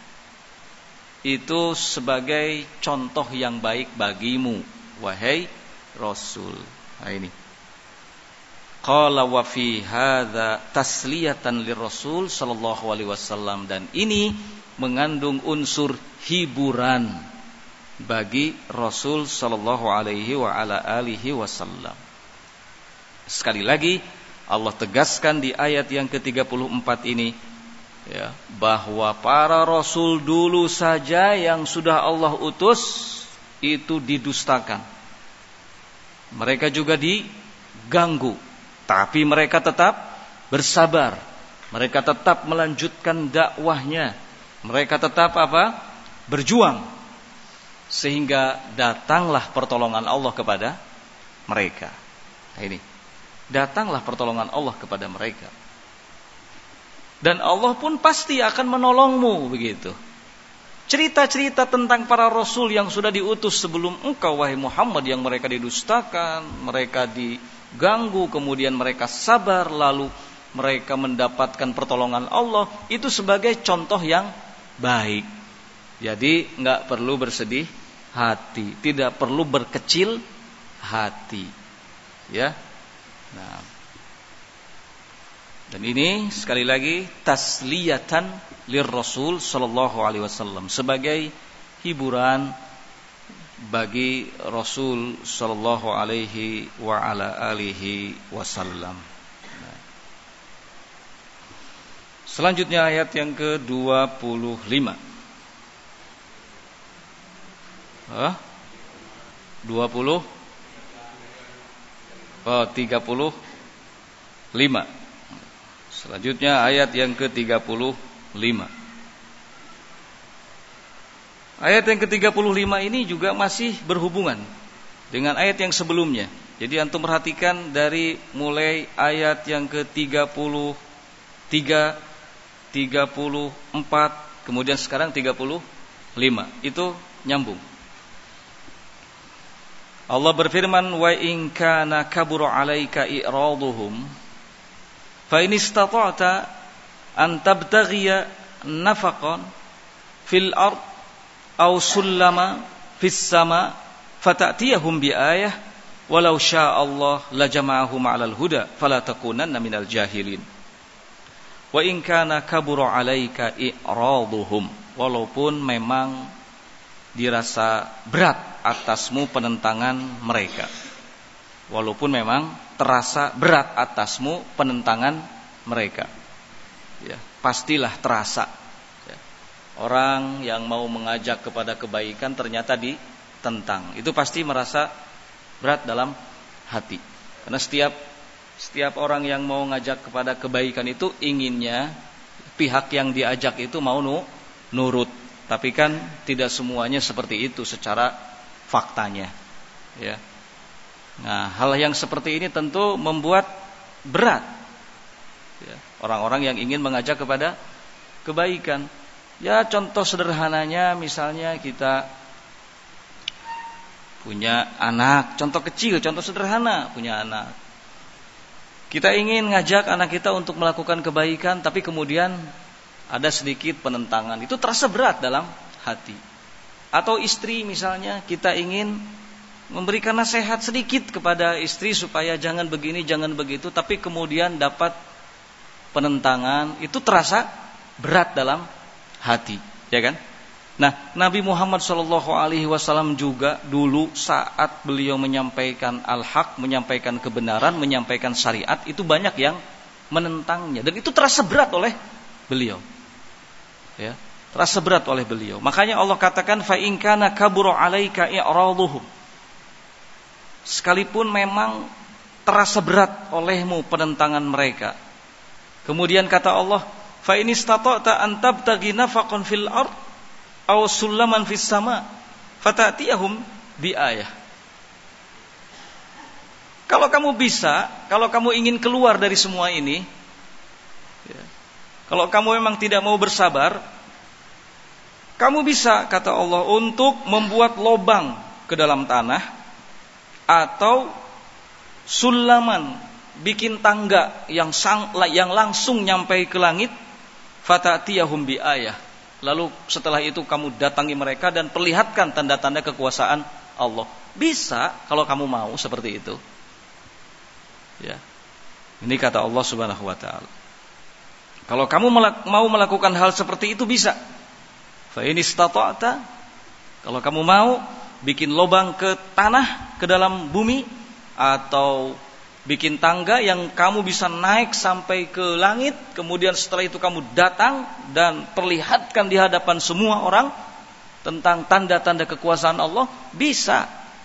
itu sebagai contoh yang baik bagimu wahai rasul. Nah ini qala wa fi hadza tasliyatan lirrasul sallallahu alaihi wasallam, dan ini mengandung unsur hiburan bagi Rasul sallallahu alaihi wa ala alihi wasallam. Sekali lagi Allah tegaskan di ayat yang ke-34 ini, ya, bahwa para rasul dulu saja yang sudah Allah utus itu didustakan. Mereka juga diganggu, tapi mereka tetap bersabar. Mereka tetap melanjutkan dakwahnya. Mereka tetap berjuang. Sehingga datanglah pertolongan Allah kepada mereka. Nah ini, datanglah pertolongan Allah kepada mereka. Dan Allah pun pasti akan menolongmu, begitu. Cerita-cerita tentang para rasul yang sudah diutus sebelum engkau, wahai Muhammad, yang mereka didustakan, mereka diganggu, kemudian mereka sabar, lalu mereka mendapatkan pertolongan Allah, itu sebagai contoh yang baik. Jadi enggak perlu bersedih hati, tidak perlu berkecil hati. Ya. Nah. Dan ini sekali lagi tasliyatan lirrasul sallallahu alaihi wasallam, sebagai hiburan bagi Rasul sallallahu alaihi wa ala alihi wasallam. Selanjutnya ayat yang ke-25. 35. Selanjutnya ayat yang ke-35. Ayat yang ke-35 ini juga masih berhubungan dengan ayat yang sebelumnya. Jadi antum perhatikan dari mulai ayat yang ke-33, 34, kemudian sekarang 35. Itu nyambung. Allah berfirman, wa in kana kabura 'alaika i'raduhum fa in istata'ta an tabtaghiya nafaqan fil ard aw sullama fis sama fata'tiyahum bi ayah walau syaa Allah lajama'ahum 'alal huda fala takunanna minal jahilin. Wa in kana kabura 'alaika i'raduhum, walaupun memang dirasa berat atasmu penentangan mereka. Walaupun memang terasa berat atasmu penentangan mereka. Ya, pastilah terasa. Ya. Orang yang mau mengajak kepada kebaikan ternyata ditentang. Itu pasti merasa berat dalam hati. Karena setiap orang yang mau ngajak kepada kebaikan itu inginnya pihak yang diajak itu mau nurut. Tapi kan tidak semuanya seperti itu secara faktanya. Ya. Nah, hal yang seperti ini tentu membuat berat ya, orang-orang yang ingin mengajak kepada kebaikan. Ya, contoh sederhananya misalnya kita punya anak, contoh kecil, contoh sederhana, punya anak. Kita ingin ngajak anak kita untuk melakukan kebaikan, tapi kemudian ada sedikit penentangan. Itu terasa berat dalam hati. Atau istri misalnya, kita ingin memberikan nasihat sedikit kepada istri supaya jangan begini, jangan begitu, tapi kemudian dapat penentangan, itu terasa berat dalam hati, ya kan? Nah, Nabi Muhammad SAW juga dulu saat beliau menyampaikan al-haq, menyampaikan kebenaran, menyampaikan syariat, itu banyak yang menentangnya, dan itu terasa berat oleh beliau. Ya, terasa berat oleh beliau. Makanya Allah katakan fa in kana kabura 'alaika i'raduhum. Sekalipun memang terasa berat olehmu penentangan mereka. Kemudian kata Allah, fa in istata'ta an tabtaghi nafaqan fil ard aw sullaman fis sama fata'tiyahum bi ayah. Kalau kamu bisa, kalau kamu ingin keluar dari semua ini, ya, kalau kamu memang tidak mau bersabar, kamu bisa, kata Allah, untuk membuat lobang ke dalam tanah atau sulaman, bikin tangga yang langsung nyampai ke langit, fata'tiyahum bi ayah. Lalu setelah itu kamu datangi mereka dan perlihatkan tanda-tanda kekuasaan Allah. Bisa kalau kamu mau seperti itu. Ya. Ini kata Allah Subhanahu wa taala. Kalau kamu mau melakukan hal seperti itu bisa. Fa in istata'ta, kalau kamu mau bikin lubang ke tanah, ke dalam bumi, atau bikin tangga yang kamu bisa naik sampai ke langit, kemudian setelah itu kamu datang dan perlihatkan di hadapan semua orang, tentang tanda-tanda kekuasaan Allah? Bisa.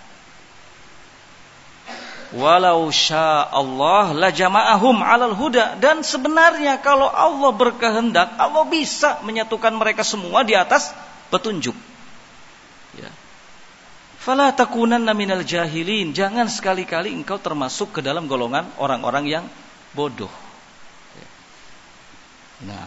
Walau syaa Allah la jama'ahum 'alal huda, dan sebenarnya kalau Allah berkehendak, Allah bisa menyatukan mereka semua di atas petunjuk. Ya. Fala takunanna minal jahilin, jangan sekali-kali engkau termasuk ke dalam golongan orang-orang yang bodoh. Ya. Nah,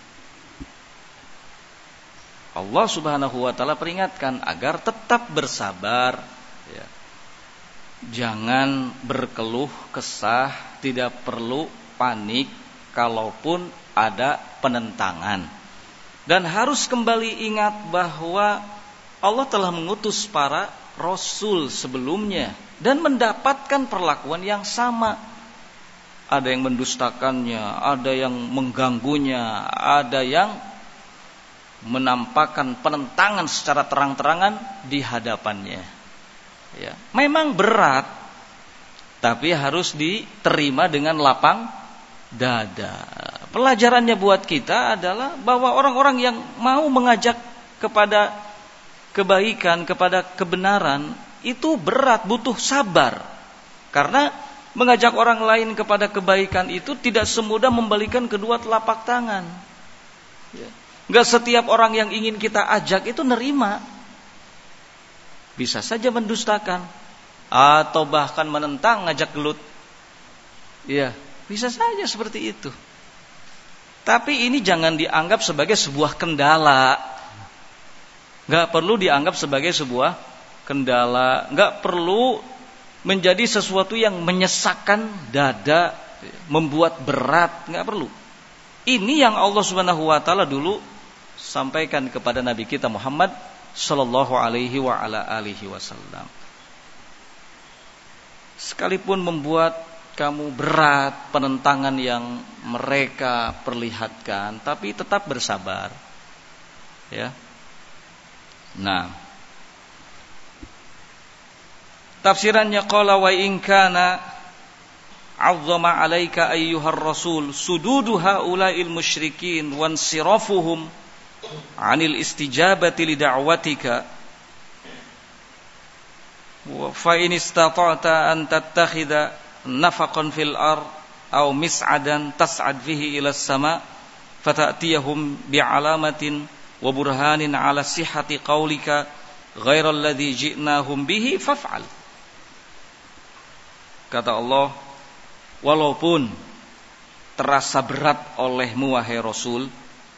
Allah Subhanahu wa taala peringatkan agar tetap bersabar, ya. Jangan berkeluh kesah, tidak perlu panik kalaupun ada penentangan. Dan harus kembali ingat bahwa Allah telah mengutus para rasul sebelumnya dan mendapatkan perlakuan yang sama. Ada yang mendustakannya, ada yang mengganggunya, ada yang menampakkan penentangan secara terang-terangan di hadapannya. Ya, memang berat, tapi harus diterima dengan lapang dada. Pelajarannya buat kita adalah bahwa orang-orang yang mau mengajak kepada kebaikan, kepada kebenaran, itu berat, butuh sabar. Karena mengajak orang lain kepada kebaikan itu tidak semudah membalikan kedua telapak tangan. Ya. Gak setiap orang yang ingin kita ajak itu nerima. Bisa saja mendustakan atau bahkan menentang, ngajak gelut. Ya, bisa saja seperti itu. Tapi ini jangan dianggap sebagai sebuah kendala. Gak perlu dianggap sebagai sebuah kendala. Gak perlu menjadi sesuatu yang menyesakkan dada, membuat berat. Gak perlu. Ini yang Allah Subhanahu wa taala dulu sampaikan kepada Nabi kita Muhammad sallallahu alaihi wa ala alihi wasallam. Sekalipun membuat kamu berat penentangan yang mereka perlihatkan, tapi tetap bersabar. Ya. Nah, tafsirannya qala wa in kana 'azzama 'alaika ayyuhar rasul sududu haula'il musyrikin wa insirafuhum 'anil istijabati li da'watika wa fa in istata'ta an tattakhidha nafaqan fil ard aw mis'adan tas'ad fihi ila as-sama' fata'tiyahum bi'alamatin wa burhanin 'ala sihhati qaulika ghairal ladzi ji'nahum bihi faf'al. Kata Allah, walaupun terasa berat olehmu wahai Rasul,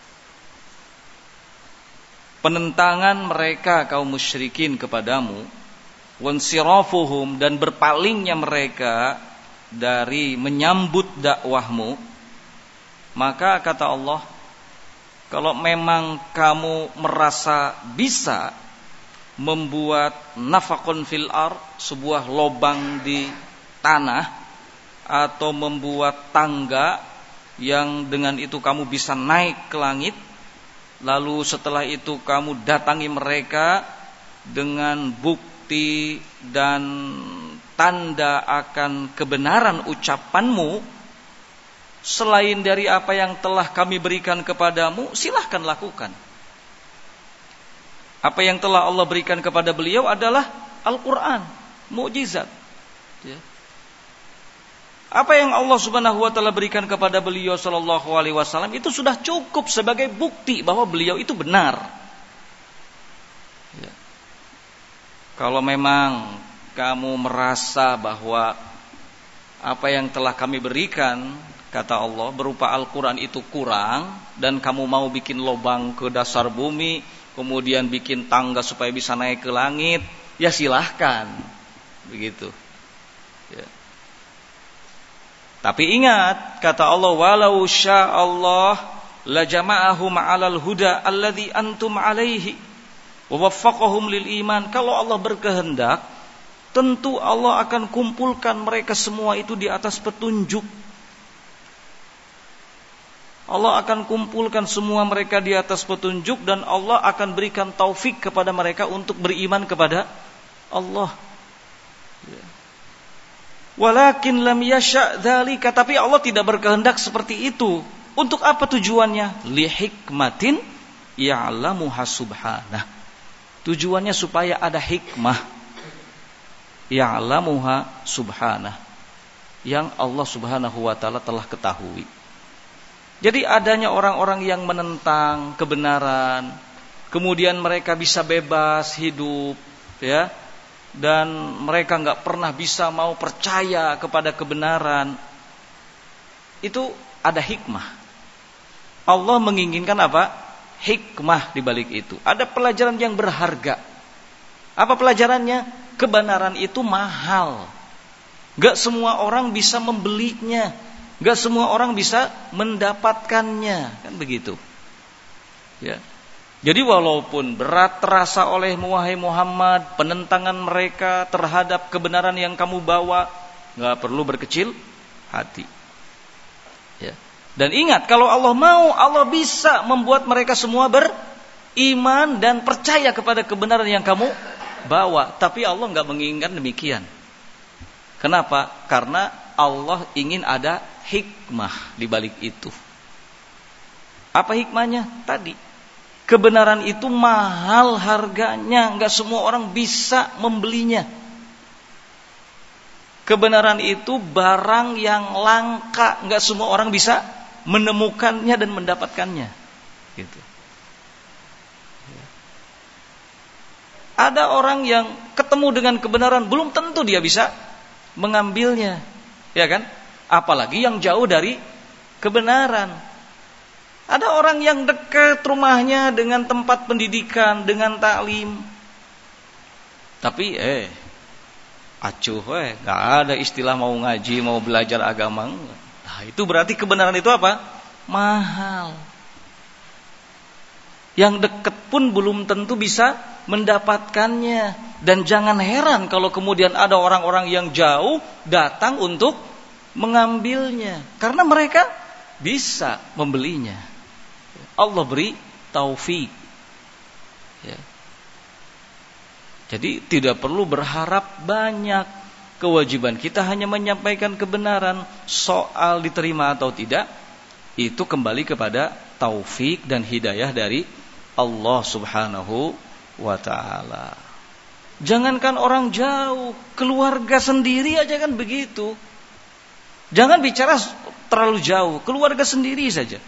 penentangan mereka kaum musyrikin kepadamu, wansirafuhum, dan berpalingnya mereka dari menyambut dakwahmu, maka kata Allah, kalau memang kamu merasa bisa membuat nafaqun fil ard, sebuah lobang di tanah, atau membuat tangga yang dengan itu kamu bisa naik ke langit, lalu setelah itu kamu datangi mereka dengan bukti dan tanda akan kebenaran ucapanmu selain dari apa yang telah kami berikan kepadamu, silahkan lakukan. Apa yang telah Allah berikan kepada beliau adalah Al-Quran, mukjizat. Ya. Apa yang Allah Subhanahu wa taala berikan kepada beliau sallallahu alaihi wasallam itu sudah cukup sebagai bukti bahwa beliau itu benar. Ya. Kalau memang kamu merasa bahwa apa yang telah kami berikan, kata Allah, berupa Al-Quran itu kurang, dan kamu mau bikin lubang ke dasar bumi, kemudian bikin tangga supaya bisa naik ke langit, ya silahkan. Begitu. Ya. Tapi ingat, kata Allah, walau sya'allah la jama'ahum 'alal huda alladzi antum 'alaihi wa waffaqahum lil iman. Kalau Allah berkehendak, tentu Allah akan kumpulkan mereka semua itu di atas petunjuk. Allah akan kumpulkan semua mereka di atas petunjuk, dan Allah akan berikan taufik kepada mereka untuk beriman kepada Allah. Ya. Walakin lam yasha' dzalika, tapi Allah tidak berkehendak seperti itu. Untuk apa tujuannya? Li hikmatin ya'lamuha subhanah. Tujuannya supaya ada hikmah. Ya'lamuha subhanah. Yang Allah subhanahu wa ta'ala telah ketahui. Jadi adanya orang-orang yang menentang kebenaran, kemudian mereka bisa bebas hidup, ya, dan mereka nggak pernah bisa mau percaya kepada kebenaran. Itu ada hikmah. Allah menginginkan apa? Hikmah di balik itu. Ada pelajaran yang berharga. Apa pelajarannya? Kebenaran itu mahal. Gak semua orang bisa membelinya. Gak semua orang bisa mendapatkannya. Kan begitu. Ya. Jadi walaupun berat terasa oleh wahai Muhammad, penentangan mereka terhadap kebenaran yang kamu bawa, gak perlu berkecil hati. Ya. Dan ingat, kalau Allah mau, Allah bisa membuat mereka semua beriman dan percaya kepada kebenaran yang kamu bawa. Tapi Allah gak menginginkan demikian. Kenapa? Karena Allah ingin ada hikmah di balik itu. Apa hikmahnya? Tadi, kebenaran itu mahal harganya, gak semua orang bisa membelinya. Kebenaran itu barang yang langka, gak semua orang bisa menemukannya dan mendapatkannya. Gitu. Ada orang yang ketemu dengan kebenaran, belum tentu dia bisa mengambilnya, ya kan? Apalagi yang jauh dari kebenaran. Ada orang yang dekat rumahnya dengan tempat pendidikan, dengan taklim, tapi acuh, nggak ada istilah mau ngaji, mau belajar agama. Nah, itu berarti kebenaran itu apa? Mahal. Yang dekat pun belum tentu bisa mendapatkannya. Dan jangan heran kalau kemudian ada orang-orang yang jauh datang untuk mengambilnya, karena mereka bisa membelinya. Allah beri taufik. Ya. Jadi tidak perlu berharap banyak. Kewajiban kita hanya menyampaikan kebenaran. Soal diterima atau tidak, itu kembali kepada taufik dan hidayah dari Allah subhanahu wa ta'ala. Jangankan orang jauh, keluarga sendiri aja kan begitu. Jangan bicara terlalu jauh, keluarga sendiri saja.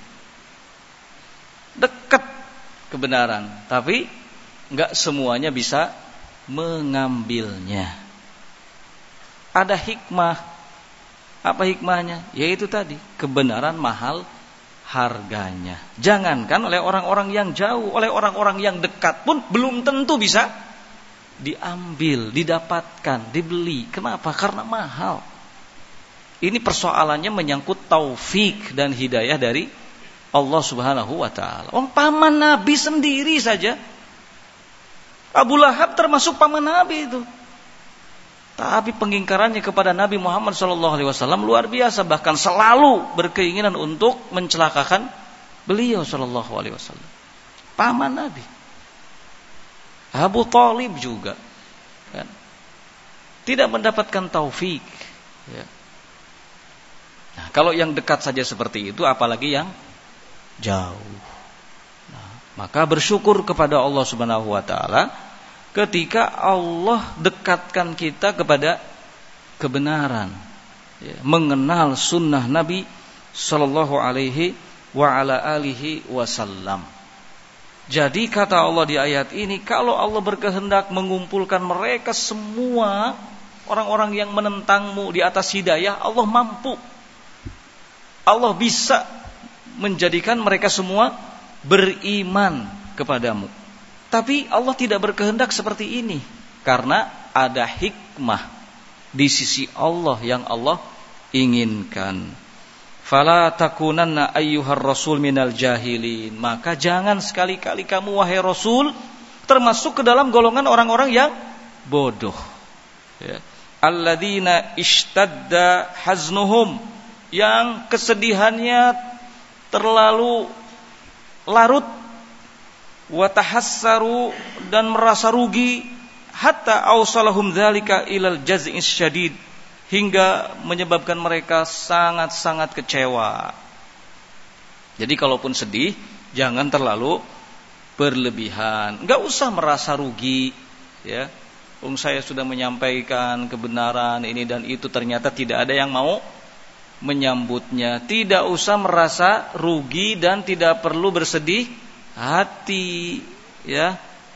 Dekat kebenaran, tapi enggak semuanya bisa mengambilnya. Ada hikmah. Apa hikmahnya? Yaitu tadi, kebenaran mahal harganya. Jangankan oleh orang-orang yang jauh, oleh orang-orang yang dekat pun belum tentu bisa diambil, didapatkan, dibeli. Kenapa? Karena mahal. Ini persoalannya menyangkut taufik dan hidayah dari Allah subhanahu wa ta'ala. Paman Nabi sendiri saja, Abu Lahab termasuk paman Nabi itu. Tapi pengingkarannya kepada Nabi Muhammad SAW luar biasa. Bahkan selalu berkeinginan untuk mencelakakan beliau SAW. Paman Nabi. Abu Thalib juga kan, tidak mendapatkan taufik. Ya. Nah, kalau yang dekat saja seperti itu, apalagi yang jauh. Nah, maka bersyukur kepada Allah Subhanahu wa ta'ala ketika Allah dekatkan kita kepada kebenaran, ya, mengenal sunnah Nabi sallallahu alaihi wa ala alihi wasallam. Jadi kata Allah di ayat ini, kalau Allah berkehendak mengumpulkan mereka semua orang-orang yang menentangmu di atas hidayah, Allah mampu. Allah bisa menjadikan mereka semua beriman kepadamu. Tapi Allah tidak berkehendak seperti ini, karena ada hikmah di sisi Allah yang Allah inginkan. Fala takunanna ayyuhar rasul minal jahilin. Maka jangan sekali-kali kamu wahai Rasul termasuk ke dalam golongan orang-orang yang bodoh. Ya. Alladzina ishtadda haznuhum, yang kesedihannya terlalu larut, wa tahassaru, dan merasa rugi, hatta awsalahum dzalika ilal jaz'is syadid, hingga menyebabkan mereka sangat-sangat kecewa. Jadi kalaupun sedih, jangan terlalu berlebihan. Enggak usah merasa rugi, ya. Saya sudah menyampaikan kebenaran ini dan itu, ternyata tidak ada yang mau menyambutnya. Tidak usah merasa rugi dan tidak perlu bersedih hati, ya.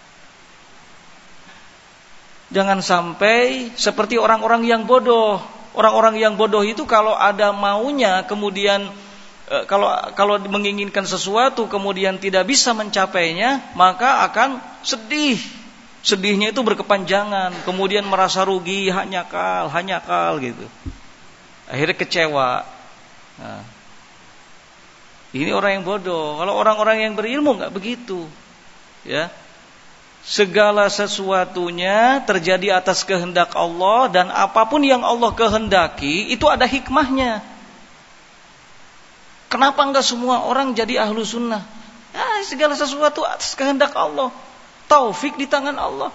Jangan sampai seperti orang-orang yang bodoh. Orang-orang yang bodoh itu kalau ada maunya, kemudian kalau menginginkan sesuatu kemudian tidak bisa mencapainya, maka akan sedih. Sedihnya itu berkepanjangan, kemudian merasa rugi, hanya kal gitu. Akhirnya kecewa. Nah, ini orang yang bodoh. Kalau orang-orang yang berilmu enggak begitu. Ya. Segala sesuatunya terjadi atas kehendak Allah, dan apapun yang Allah kehendaki itu ada hikmahnya. Kenapa enggak semua orang jadi ahlu sunnah? Segala sesuatu atas kehendak Allah. Taufik di tangan Allah.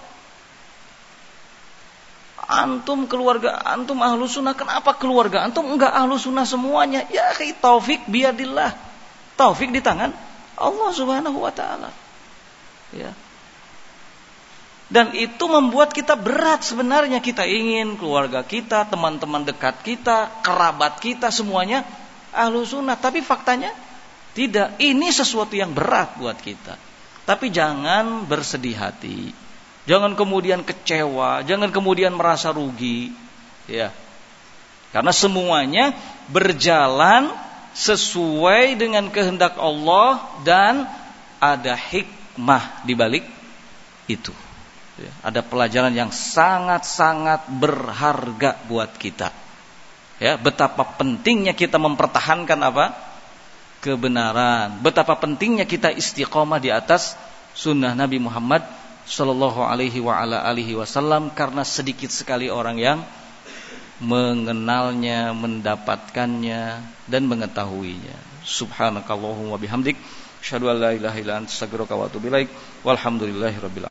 Antum keluarga antum ahlu sunnah, kenapa keluarga antum enggak ahlu sunnah semuanya? Ya akhi, taufik biadillah. Taufik di tangan Allah subhanahu wa ta'ala. Ya. Dan itu membuat kita berat sebenarnya. Kita ingin keluarga kita, teman-teman dekat kita, kerabat kita semuanya ahlu sunnah. Tapi faktanya tidak. Ini sesuatu yang berat buat kita. Tapi jangan bersedih hati. Jangan kemudian kecewa, jangan kemudian merasa rugi, ya. Karena semuanya berjalan sesuai dengan kehendak Allah dan ada hikmah di balik itu. Ya, ada pelajaran yang sangat-sangat berharga buat kita. Ya, betapa pentingnya kita mempertahankan apa? Kebenaran. Betapa pentingnya kita istiqomah di atas sunnah Nabi Muhammad sallallahu alaihi wa ala alihi wasallam, karena sedikit sekali orang yang mengenalnya, mendapatkannya dan mengetahuinya. Subhanakallahumma bihamdik, asyhadu an la ilaha illa anta, astaghfiruka wa atubu ilaik. Walhamdulillahirabbil alamin.